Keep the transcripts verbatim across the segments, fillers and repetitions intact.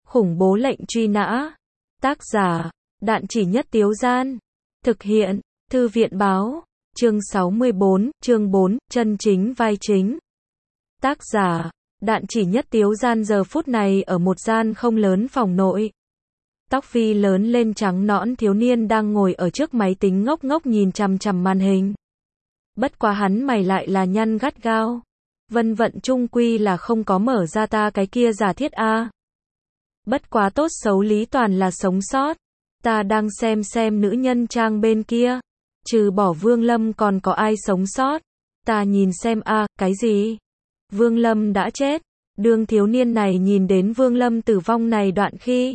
Khủng bố lệnh truy nã. Tác giả, Đạn Chỉ Nhất Tiếu Gian. Thực hiện, Thư viện báo. Chương sáu mươi bốn, chương bốn, chân chính vai chính. Tác giả, Đạn Chỉ Nhất Tiếu Gian giờ phút này ở một gian không lớn phòng nội. Tóc phi lớn lên trắng nõn thiếu niên đang ngồi ở trước máy tính ngốc ngốc nhìn chằm chằm màn hình. Bất quá hắn mày lại là nhăn gắt gao. Vân vận chung quy là không có mở ra ta cái kia giả thiết a. Bất quá tốt xấu Lý Toàn là sống sót. Ta đang xem xem nữ nhân trang bên kia. Trừ bỏ Vương Lâm còn có ai sống sót. Ta nhìn xem a, cái gì? Vương Lâm đã chết. Đương thiếu niên này nhìn đến Vương Lâm tử vong này đoạn khi.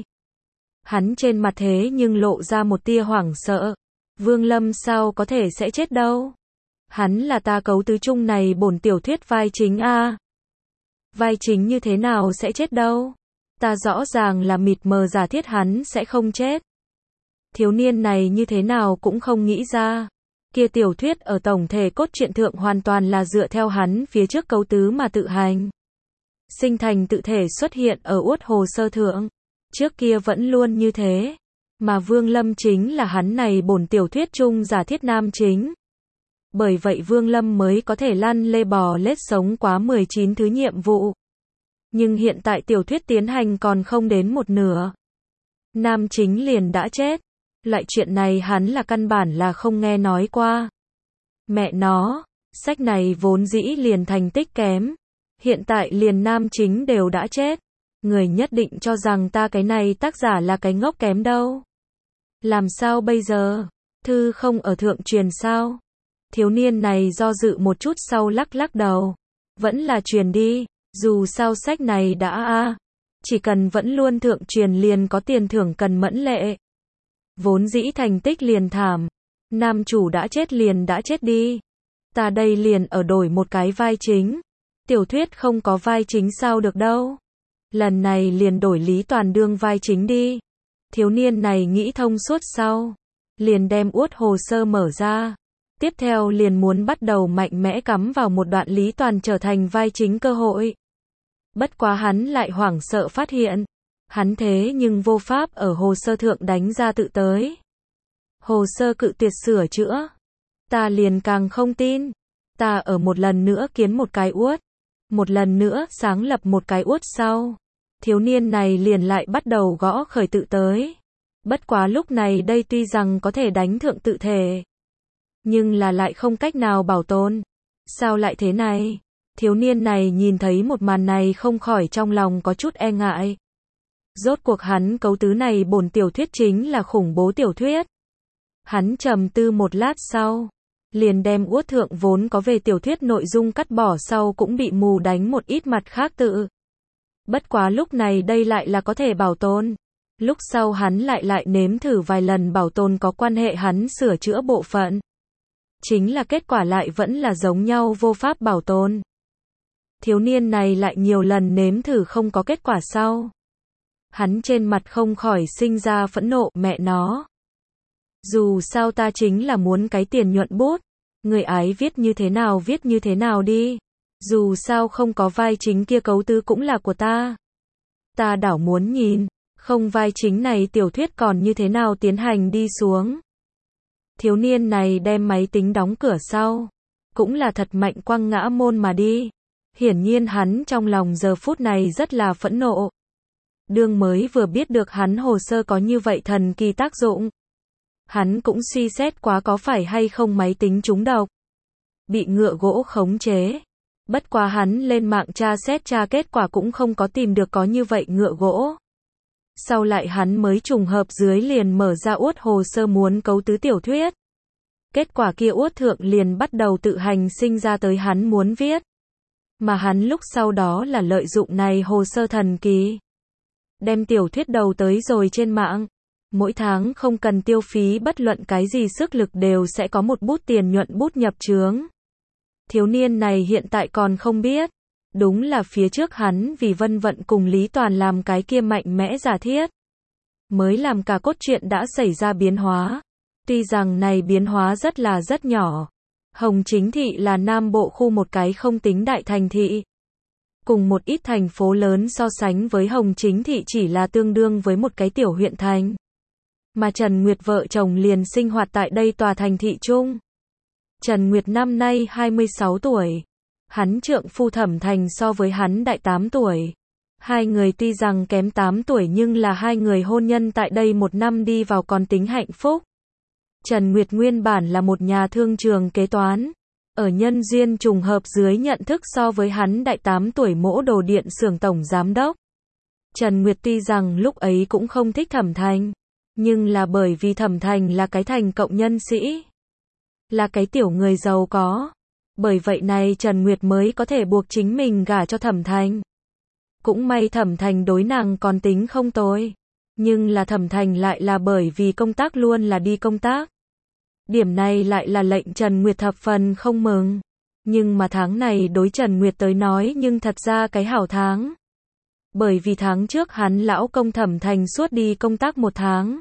Hắn trên mặt thế nhưng lộ ra một tia hoảng sợ. Vương Lâm sao có thể sẽ chết đâu? Hắn là ta cấu tứ chung này bổn tiểu thuyết vai chính a. Vai chính như thế nào sẽ chết đâu? Ta rõ ràng là mịt mờ giả thiết hắn sẽ không chết. Thiếu niên này như thế nào cũng không nghĩ ra. Kia tiểu thuyết ở tổng thể cốt truyện thượng hoàn toàn là dựa theo hắn phía trước cấu tứ mà tự hành. Sinh thành tự thể xuất hiện ở uất hồ sơ thượng. Trước kia vẫn luôn như thế. Mà Vương Lâm chính là hắn này bổn tiểu thuyết chung giả thiết nam chính. Bởi vậy Vương Lâm mới có thể lăn lê bò lết sống quá mười chín thứ nhiệm vụ. Nhưng hiện tại tiểu thuyết tiến hành còn không đến một nửa. Nam chính liền đã chết. Loại chuyện này hắn là căn bản là không nghe nói qua. Mẹ nó, sách này vốn dĩ liền thành tích kém. Hiện tại liền nam chính đều đã chết. Người nhất định cho rằng ta cái này tác giả là cái ngốc kém đâu. Làm sao bây giờ? Thư không ở thượng truyền sao? Thiếu niên này do dự một chút sau lắc lắc đầu. Vẫn là truyền đi, dù sao sách này đã a, chỉ cần vẫn luôn thượng truyền liền có tiền thưởng cần mẫn lệ. Vốn dĩ thành tích liền thảm, nam chủ đã chết liền đã chết đi. Ta đây liền ở đổi một cái vai chính. Tiểu thuyết không có vai chính sao được đâu. Lần này liền đổi Lý Toàn đương vai chính đi. Thiếu niên này nghĩ thông suốt sau, liền đem uất hồ sơ mở ra. Tiếp theo liền muốn bắt đầu mạnh mẽ cắm vào một đoạn Lý Toàn trở thành vai chính cơ hội. Bất quá hắn lại hoảng sợ phát hiện. Hắn thế nhưng vô pháp ở hồ sơ thượng đánh ra tự tới. Hồ sơ cự tuyệt sửa chữa. Ta liền càng không tin. Ta ở một lần nữa kiến một cái uất. Một lần nữa sáng lập một cái uất sau. Thiếu niên này liền lại bắt đầu gõ khởi tự tới. Bất quá lúc này đây tuy rằng có thể đánh thượng tự thể. Nhưng là lại không cách nào bảo tồn. Sao lại thế này? Thiếu niên này nhìn thấy một màn này không khỏi trong lòng có chút e ngại. Rốt cuộc hắn cấu tứ này bổn tiểu thuyết chính là khủng bố tiểu thuyết. Hắn trầm tư một lát sau. Liền đem uất thượng vốn có về tiểu thuyết nội dung cắt bỏ sau cũng bị mù đánh một ít mặt khác tự. Bất quá lúc này đây lại là có thể bảo tồn. Lúc sau hắn lại lại nếm thử vài lần bảo tồn có quan hệ hắn sửa chữa bộ phận. Chính là kết quả lại vẫn là giống nhau vô pháp bảo tồn. Thiếu niên này lại nhiều lần nếm thử không có kết quả sau. Hắn trên mặt không khỏi sinh ra phẫn nộ, mẹ nó. Dù sao ta chính là muốn cái tiền nhuận bút. Người ái viết như thế nào viết như thế nào đi. Dù sao không có vai chính kia cấu tứ cũng là của ta. Ta đảo muốn nhìn, không vai chính này tiểu thuyết còn như thế nào tiến hành đi xuống. Thiếu niên này đem máy tính đóng cửa sau. Cũng là thật mạnh quăng ngã môn mà đi. Hiển nhiên hắn trong lòng giờ phút này rất là phẫn nộ. Đương mới vừa biết được hắn hồ sơ có như vậy thần kỳ tác dụng. Hắn cũng suy xét quá có phải hay không máy tính trúng độc. Bị ngựa gỗ khống chế. Bất quá hắn lên mạng tra xét tra kết quả cũng không có tìm được có như vậy ngựa gỗ. Sau lại hắn mới trùng hợp dưới liền mở ra uất hồ sơ muốn cấu tứ tiểu thuyết. Kết quả kia uất thượng liền bắt đầu tự hành sinh ra tới hắn muốn viết. Mà hắn lúc sau đó là lợi dụng này hồ sơ thần kỳ. Đem tiểu thuyết đầu tới rồi trên mạng. Mỗi tháng không cần tiêu phí bất luận cái gì sức lực đều sẽ có một bút tiền nhuận bút nhập trướng. Thiếu niên này hiện tại còn không biết. Đúng là phía trước hắn vì Vân Vận cùng Lý Toàn làm cái kia mạnh mẽ giả thiết. Mới làm cả cốt truyện đã xảy ra biến hóa. Tuy rằng này biến hóa rất là rất nhỏ. Hồng Chính Thị là Nam Bộ khu một cái không tính đại thành thị. Cùng một ít thành phố lớn so sánh với Hồng Chính Thị chỉ là tương đương với một cái tiểu huyện thành. Mà Trần Nguyệt vợ chồng liền sinh hoạt tại đây tòa thành thị chung. Trần Nguyệt năm nay hai mươi sáu tuổi. Hắn trượng phu Thẩm Thành so với hắn đại tám tuổi. Hai người tuy rằng kém tám tuổi nhưng là hai người hôn nhân tại đây một năm đi vào còn tính hạnh phúc. Trần Nguyệt nguyên bản là một nhà thương trường kế toán. Ở nhân duyên trùng hợp dưới nhận thức so với hắn đại tám tuổi mỗ đồ điện xưởng tổng giám đốc. Trần Nguyệt tuy rằng lúc ấy cũng không thích Thẩm Thành. Nhưng là bởi vì Thẩm Thành là cái thành cộng nhân sĩ. Là cái tiểu người giàu có. Bởi vậy này Trần Nguyệt mới có thể buộc chính mình gả cho Thẩm Thành. Cũng may Thẩm Thành đối nàng còn tính không tồi. Nhưng là Thẩm Thành lại là bởi vì công tác luôn là đi công tác. Điểm này lại là lệnh Trần Nguyệt thập phần không mừng. Nhưng mà tháng này đối Trần Nguyệt tới nói nhưng thật ra cái hảo tháng. Bởi vì tháng trước hắn lão công Thẩm Thành suốt đi công tác một tháng.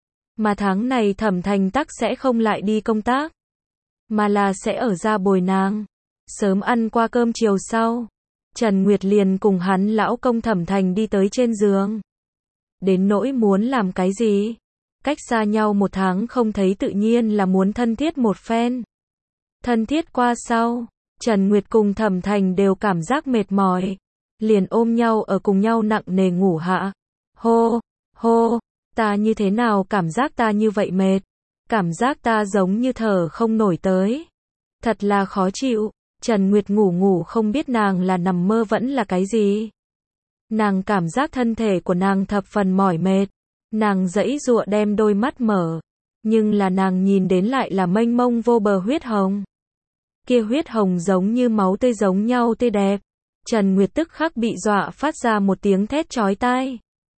Mà tháng này Thẩm Thành tắc sẽ không lại đi công tác. Mà là sẽ ở ra bồi nàng. Sớm ăn qua cơm chiều sau. Trần Nguyệt liền cùng hắn lão công Thẩm Thành đi tới trên giường. Đến nỗi muốn làm cái gì? Cách xa nhau một tháng không thấy tự nhiên là muốn thân thiết một phen. Thân thiết qua sau, Trần Nguyệt cùng Thẩm Thành đều cảm giác mệt mỏi. Liền ôm nhau ở cùng nhau nặng nề ngủ hạ. Hô, hô, ta như thế nào cảm giác ta như vậy mệt. Cảm giác ta giống như thở không nổi tới. Thật là khó chịu. Trần Nguyệt ngủ ngủ không biết nàng là nằm mơ vẫn là cái gì. Nàng cảm giác thân thể của nàng thập phần mỏi mệt. Nàng giãy giụa đem đôi mắt mở. Nhưng là nàng nhìn đến lại là mênh mông vô bờ huyết hồng. Kia huyết hồng giống như máu tươi giống nhau tươi đẹp. Trần Nguyệt tức khắc bị dọa phát ra một tiếng thét chói tai.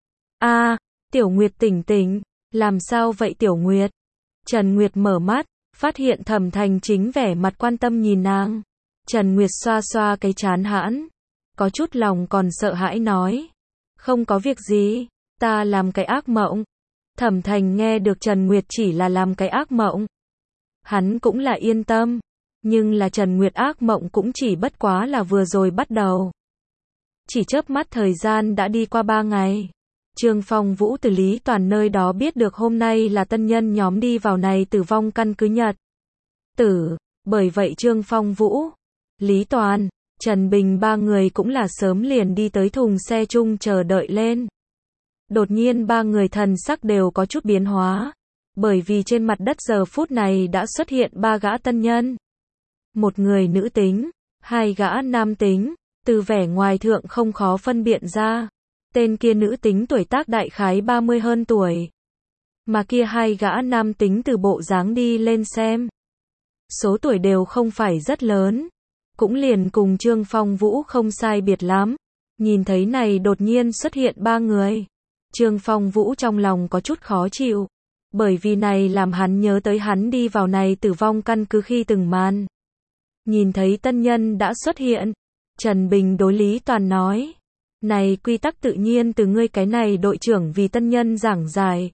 A, Tiểu Nguyệt tỉnh tỉnh, làm sao vậy Tiểu Nguyệt? Trần Nguyệt mở mắt, phát hiện Thẩm Thành chính vẻ mặt quan tâm nhìn nàng. Trần Nguyệt xoa xoa cái trán hãn, có chút lòng còn sợ hãi nói. Không có việc gì, ta làm cái ác mộng. Thẩm Thành nghe được Trần Nguyệt chỉ là làm cái ác mộng. Hắn cũng là yên tâm, nhưng là Trần Nguyệt ác mộng cũng chỉ bất quá là vừa rồi bắt đầu. Chỉ chớp mắt thời gian đã đi qua ba ngày. Trương Phong Vũ từ Lý Toàn nơi đó biết được hôm nay là tân nhân nhóm đi vào này tử vong căn cứ Nhật Tử, bởi vậy Trương Phong Vũ, Lý Toàn, Trần Bình ba người cũng là sớm liền đi tới thùng xe chung chờ đợi lên. Đột nhiên ba người thần sắc đều có chút biến hóa, bởi vì trên mặt đất giờ phút này đã xuất hiện ba gã tân nhân. Một người nữ tính, hai gã nam tính, từ vẻ ngoài thượng không khó phân biệt ra. Tên kia nữ tính tuổi tác đại khái ba mươi hơn tuổi. Mà kia hai gã nam tính từ bộ dáng đi lên xem. Số tuổi đều không phải rất lớn. Cũng liền cùng Trương Phong Vũ không sai biệt lắm. Nhìn thấy này đột nhiên xuất hiện ba người. Trương Phong Vũ trong lòng có chút khó chịu. Bởi vì này làm hắn nhớ tới hắn đi vào này tử vong căn cứ khi từng màn. Nhìn thấy tân nhân đã xuất hiện. Trần Bình đối Lý Toàn nói. Này quy tắc tự nhiên từ ngươi cái này đội trưởng vì tân nhân giảng giải.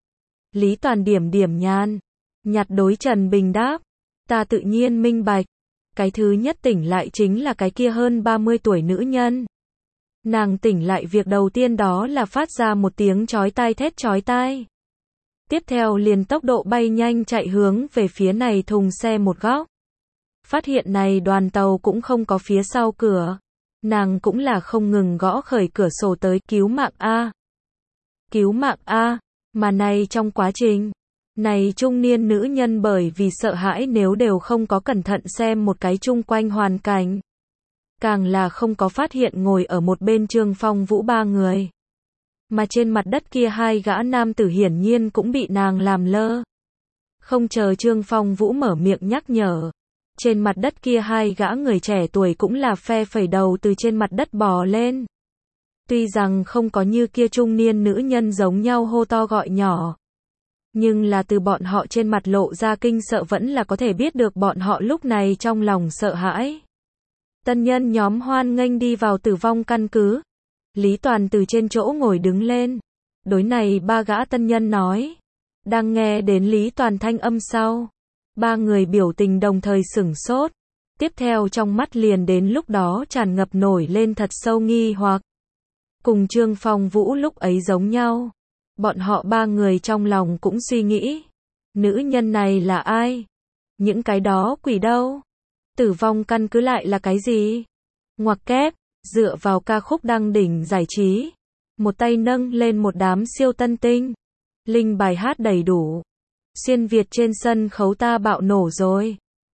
Lý Toàn điểm điểm nhan. Nhặt đối Trần Bình đáp. Ta tự nhiên minh bạch. Cái thứ nhất tỉnh lại chính là cái kia hơn ba mươi tuổi nữ nhân. Nàng tỉnh lại việc đầu tiên đó là phát ra một tiếng chói tai thét chói tai. Tiếp theo liền tốc độ bay nhanh chạy hướng về phía này thùng xe một góc. Phát hiện này đoàn tàu cũng không có phía sau cửa. Nàng cũng là không ngừng gõ khởi cửa sổ tới cứu mạng A. Cứu mạng A. Mà này trong quá trình. Này trung niên nữ nhân bởi vì sợ hãi nếu đều không có cẩn thận xem một cái chung quanh hoàn cảnh. Càng là không có phát hiện ngồi ở một bên Trương Phong Vũ ba người. Mà trên mặt đất kia hai gã nam tử hiển nhiên cũng bị nàng làm lơ. Không chờ Trương Phong Vũ mở miệng nhắc nhở. Trên mặt đất kia hai gã người trẻ tuổi cũng là phe phẩy đầu từ trên mặt đất bò lên. Tuy rằng không có như kia trung niên nữ nhân giống nhau hô to gọi nhỏ. Nhưng là từ bọn họ trên mặt lộ ra kinh sợ vẫn là có thể biết được bọn họ lúc này trong lòng sợ hãi. Tân nhân nhóm hoan nghênh đi vào tử vong căn cứ. Lý Toàn từ trên chỗ ngồi đứng lên. Đối này ba gã tân nhân nói. Đang nghe đến Lý Toàn thanh âm sau. Ba người biểu tình đồng thời sửng sốt. Tiếp theo trong mắt liền đến lúc đó tràn ngập nổi lên thật sâu nghi hoặc. Cùng Trương Phong Vũ lúc ấy giống nhau. Bọn họ ba người trong lòng cũng suy nghĩ. Nữ nhân này là ai? Những cái đó quỷ đâu? Tử vong căn cứ lại là cái gì? Ngoặc kép, dựa vào ca khúc đăng đỉnh giải trí. Một tay nâng lên một đám siêu tân tinh. Linh bài hát đầy đủ. Xuyên Việt trên sân khấu ta bạo nổ rồi.